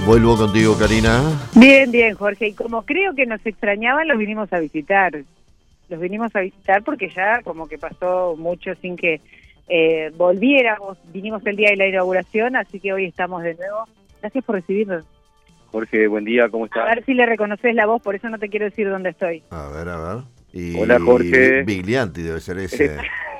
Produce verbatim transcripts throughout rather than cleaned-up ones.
Vuelvo contigo, Karina. Bien, bien, Jorge. Y como creo que nos extrañaban, los vinimos a visitar. Los vinimos a visitar porque ya como que pasó mucho sin que eh, volviéramos. Vinimos el día de la inauguración, así que hoy estamos de nuevo. Gracias por recibirnos. Jorge, buen día, ¿cómo estás? A ver si le reconoces la voz, por eso no te quiero decir dónde estoy. A ver, a ver. Y Hola, Jorge. Viglianti debe ser ese.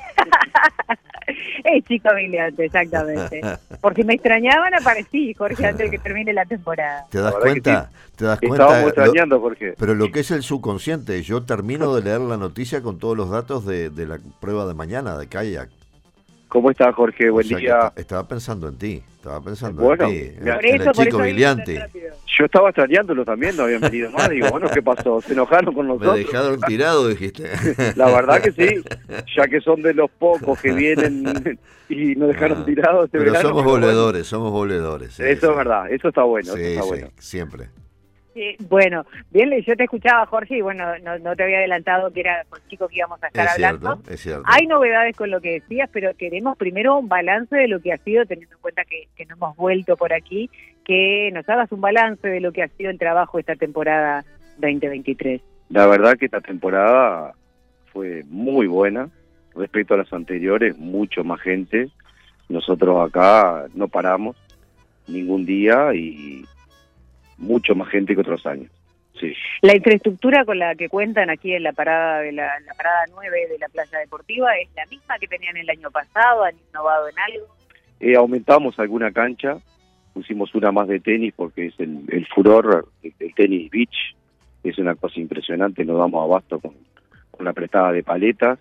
Es Chico Viglianti, exactamente. Por si me extrañaban, aparecí, Jorge, antes de que termine la temporada. ¿Te das cuenta? Sí. ¿Te das cuenta? Estábamos extrañando, Jorge. Pero lo que es el subconsciente, yo termino de leer la noticia con todos los datos de, de la prueba de mañana de kayak. ¿Cómo estás, Jorge? Buen o sea día. que estaba pensando en ti, estaba pensando bueno, en ti, por en, eso, en el por Chico eso Viglianti. Yo estaba extrañándolo también, no habían venido más. Digo, bueno, ¿qué pasó? ¿Se enojaron con nosotros? Me dejaron tirado, dijiste. La verdad que sí, ya que son de los pocos que vienen y nos dejaron Ah, tirados este pero verano. somos pero voledores, bueno. somos voledores. Sí, Eso sí. es verdad, eso está bueno, Sí, eso está sí, bueno. siempre. Sí, bueno, bien, yo te escuchaba, Jorge, y bueno, no, no te había adelantado que era con Chico que íbamos a estar Es hablando. cierto, es cierto. Hay novedades con lo que decías, pero queremos primero un balance de lo que ha sido, teniendo en cuenta que, que no hemos vuelto por aquí, que nos hagas un balance de lo que ha sido el trabajo esta temporada veinte veintitrés. La verdad que esta temporada fue muy buena respecto a las anteriores, mucho más gente. Nosotros acá no paramos ningún día y mucho más gente que otros años. Sí. La infraestructura con la que cuentan aquí en la parada de la, la parada nueve de la playa deportiva es la misma que tenían el año pasado. ¿Han innovado en algo? Eh, aumentamos alguna cancha, pusimos una más de tenis porque es el, el furor, el, el tenis beach, es una cosa impresionante, nos damos abasto con, con la prestada de paletas,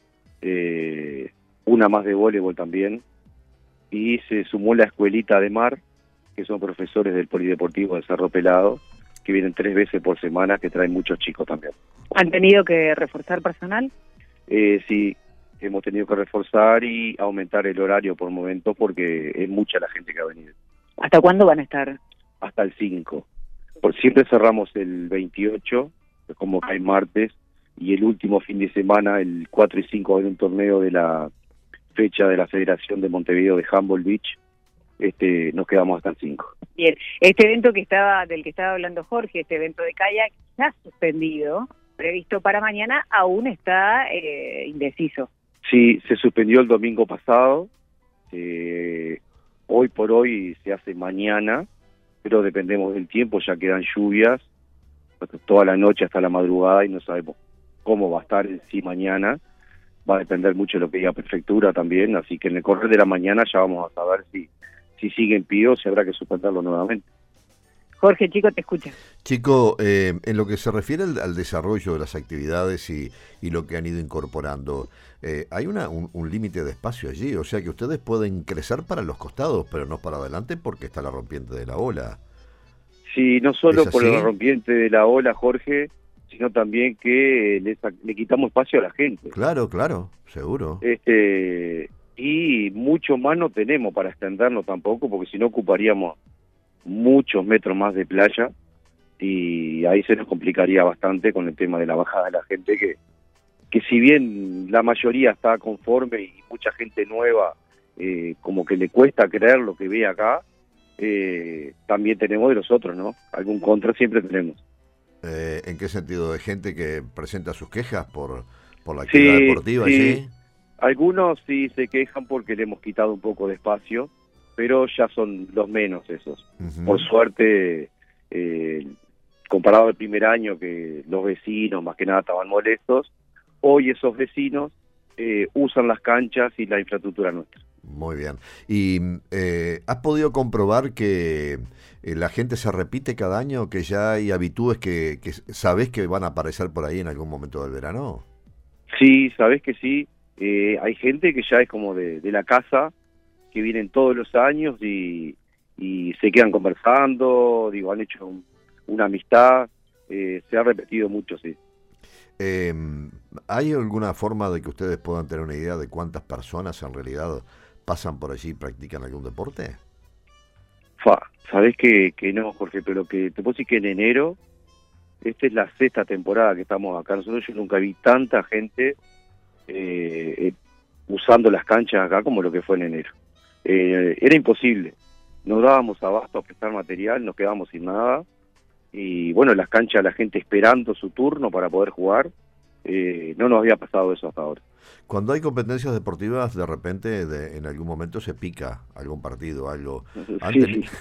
eh, una más de voleibol también, y se sumó la escuelita de mar, que son profesores del Polideportivo de Cerro Pelado, que vienen tres veces por semana, que traen muchos chicos también. ¿Han tenido que reforzar personal? Eh, sí, hemos tenido que reforzar y aumentar el horario por momentos porque es mucha la gente que ha venido. ¿Hasta cuándo van a estar? Hasta el cinco. Por siempre cerramos el veintiocho, como cae martes, y el último fin de semana, el cuatro y cinco, hay un torneo de la fecha de la Federación de Montevideo de Humboldt Beach. Este, nos quedamos hasta el cinco. Bien, este evento que estaba del que estaba hablando Jorge, este evento de kayak, ya suspendido, previsto para mañana, aún está eh, indeciso. Sí, se suspendió el domingo pasado, eh, hoy por hoy se hace mañana, pero dependemos del tiempo, ya quedan lluvias toda la noche hasta la madrugada y no sabemos cómo va a estar en sí mañana. Va a depender mucho de lo que diga prefectura también, así que en el correr de la mañana ya vamos a saber si si sigue en pie o si habrá que suspenderlo nuevamente. Jorge, Chico, te escucha. Chico, eh, en lo que se refiere al, al desarrollo de las actividades y, y lo que han ido incorporando, eh, hay una, un, un límite de espacio allí, o sea que ustedes pueden crecer para los costados, pero no para adelante porque está la rompiente de la ola. Sí, no solo por así? la rompiente de la ola, Jorge, sino también que le, le quitamos espacio a la gente. Claro, claro, seguro. Este... Y mucho más no tenemos para extendernos tampoco, porque si no ocuparíamos muchos metros más de playa y ahí se nos complicaría bastante con el tema de la bajada de la gente, que, que si bien la mayoría está conforme y mucha gente nueva, eh, como que le cuesta creer lo que ve acá, eh, también tenemos de los otros, ¿no? Algún contra siempre tenemos. Eh, ¿En qué sentido? ¿De gente que presenta sus quejas por, por la actividad sí, deportiva sí. allí? Algunos sí se quejan porque le hemos quitado un poco de espacio, pero ya son los menos esos. Uh-huh. Por suerte, eh, comparado al primer año que los vecinos más que nada estaban molestos, hoy esos vecinos eh, usan las canchas y la infraestructura nuestra. Muy bien. ¿Y eh, has podido comprobar que eh, la gente se repite cada año, que ya hay habitudes que, que sabés que van a aparecer por ahí en algún momento del verano? Sí, sabés que sí. Eh, hay gente que ya es como de, de la casa, que vienen todos los años y, y se quedan conversando, digo, han hecho un, una amistad, eh, se ha repetido mucho, sí. Eh, ¿Hay alguna forma de que ustedes puedan tener una idea de cuántas personas en realidad pasan por allí y practican algún deporte? Fa, sabés que, que no, Jorge, pero que te puedo decir que en enero, esta es la sexta temporada que estamos acá, nosotros yo nunca vi tanta gente Eh, eh, usando las canchas acá como lo que fue en enero. Eh, era imposible. nos dábamos abasto a prestar material, nos quedábamos sin nada, y bueno, en las canchas la gente esperando su turno para poder jugar, eh, no nos había pasado eso hasta ahora. Cuando hay competencias deportivas, de repente, de, en algún momento se pica algún partido, algo. ¿Han, Sí, teni-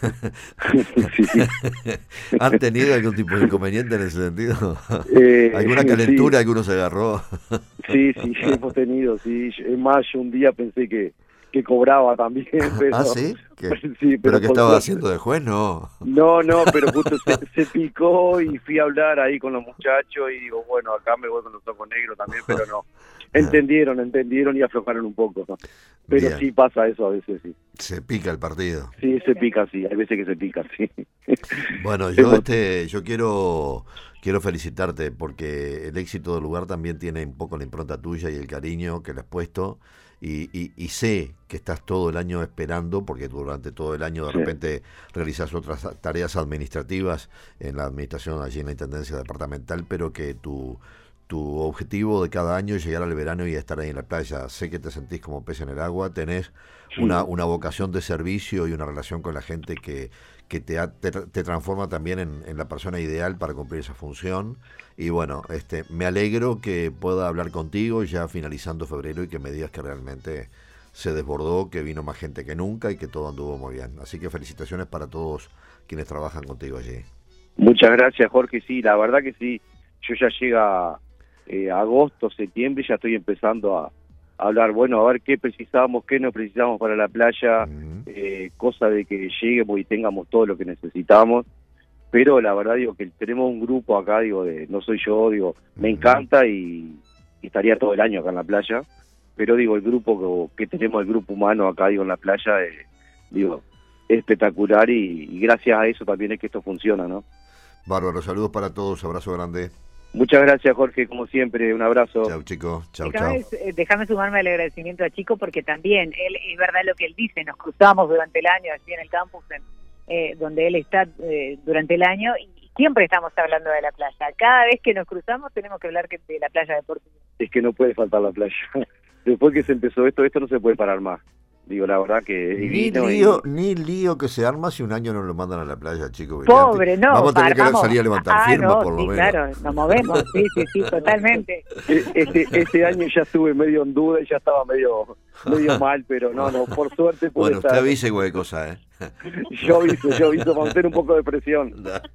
sí. Sí. ¿Han tenido algún tipo de inconveniente en ese sentido? Eh, ¿Alguna calentura, alguno se agarró? Sí, sí, hemos tenido, sí. Es más, yo un día pensé que, que cobraba también, pero... ¿Ah, sí? ¿Qué? Sí, ¿Pero pero que por estaba suerte- haciendo de juez? No. No, no, pero justo se, se picó y fui a hablar ahí con los muchachos y digo, bueno, acá me voy con los ojos negros también, pero no. Entendieron, entendieron y aflojaron un poco. Pero Bien. sí pasa eso a veces, sí. Se pica el partido. Sí, se pica, sí. Hay veces que se pica, sí. Bueno, yo Hemos- este, yo quiero quiero felicitarte porque el éxito del lugar también tiene un poco la impronta tuya y el cariño que le has puesto y, y, y sé que estás todo el año esperando porque durante todo el año de Sí. repente realizas otras tareas administrativas en la administración allí en la Intendencia Departamental, pero que tu tu objetivo de cada año es llegar al verano y estar ahí en la playa. Sé que te sentís como pez en el agua, tenés Sí. una, una vocación de servicio y una relación con la gente que, que te, ha- te, te transforma también en, en la persona ideal para cumplir esa función. Y bueno, este, me alegro que pueda hablar contigo ya finalizando febrero y que me digas que realmente se desbordó, que vino más gente que nunca y que todo anduvo muy bien. Así que felicitaciones para todos quienes trabajan contigo allí. Muchas gracias, Jorge. Sí, la verdad que sí. Yo ya llega eh, agosto, septiembre, y ya estoy empezando a, a hablar, bueno, a ver qué precisamos, qué no precisamos para la playa, Mm. eh, cosa de que lleguemos y tengamos todo lo que necesitamos. Pero la verdad, digo, que tenemos un grupo acá, digo, de no soy yo, digo, me Ujú. encanta y, y estaría todo el año acá en la playa. Pero digo, el grupo que, que tenemos, el grupo humano acá, digo, en la playa, eh, digo, es espectacular y, y gracias a eso también es que esto funciona, ¿no? Bárbaro, saludos para todos, abrazo grande. Muchas gracias, Jorge, como siempre, un abrazo. Chau, chicos, chau, chau. Déjame, eh, déjame sumarme al agradecimiento a Chico porque también él, es verdad lo que él dice, nos cruzamos durante el año allí en el campus en, eh, donde él está eh, durante el año y siempre estamos hablando de la playa. Cada vez que nos cruzamos tenemos que hablar que- de la playa deportiva. Es que no puede faltar la playa. Después que se empezó esto, esto no se puede parar más. Digo, la verdad que es Ni divino. y- lío, ni lío que se arma si un año no lo mandan a la playa, chicos. Pobre, no. Vamos a tener que armamos- salir a levantar ah, firmas, no, por lo sí, menos. claro, nos movemos, sí, sí, sí, totalmente. E- Este, este año ya estuve medio en duda y ya estaba medio medio mal, pero no, no, por suerte pude Bueno, usted estar. avise cualquier cosa, ¿eh? Yo aviso, yo aviso para hacer un poco de presión. Dale.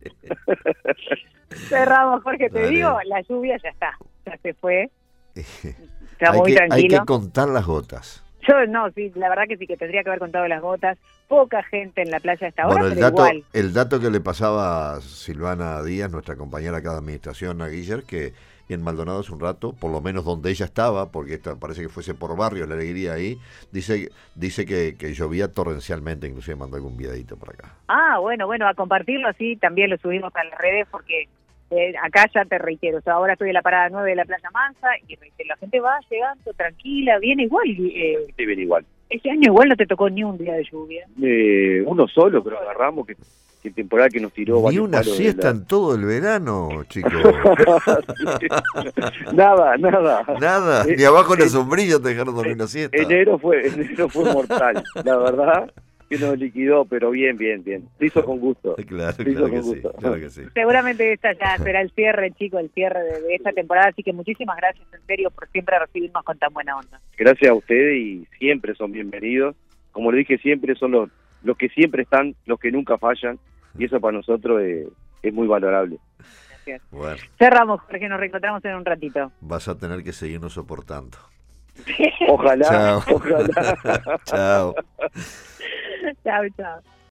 Cerramos, Jorge, te Dale. digo, la lluvia ya está, ya se fue, está hay, muy que, hay tranquilo. que contar las gotas. Yo no, sí, la verdad que sí, que tendría que haber contado las gotas. Poca gente en la playa hasta ahora, Bueno, el pero dato, igual. el dato que le pasaba a Silvana Díaz, nuestra compañera acá de administración, a Guiller, que en Maldonado hace un rato, por lo menos donde ella estaba, porque esta parece que fuese por barrio, la alegría ahí, dice dice que, que llovía torrencialmente, inclusive mandó algún videito por acá. Ah, bueno, bueno, a compartirlo así, también lo subimos a las redes porque eh, acá ya te reitero, o sea, ahora estoy en la parada nueve de la Playa Mansa y reitero, la gente va llegando tranquila, viene igual. Eh, Sí, bien igual. ese año igual no te tocó ni un día de lluvia. Eh, uno solo, pero agarramos que, que temporada que nos tiró. Ni varios una palos de siesta la- en todo el verano, chicos. Nada, nada. Nada, Eh, ni abajo en eh, el sombrillo te dejaron dormir una siesta. Enero fue, enero fue mortal, la verdad que nos liquidó, pero bien, bien, bien. Se hizo con gusto. Claro, Se hizo claro que con sí, gusto. claro que sí. Seguramente esta ya será el cierre, chicos, el cierre de, de esta temporada, así que muchísimas gracias en serio por siempre recibirnos con tan buena onda. Gracias a ustedes y siempre son bienvenidos. Como le dije, siempre son los, los que siempre están, los que nunca fallan, y eso para nosotros es, es muy valorable. Gracias. Bueno, Cerramos, Jorge, nos reencontramos en un ratito. vas a tener que seguirnos soportando. Ojalá, Chao. ojalá. Chao. Chao, chao.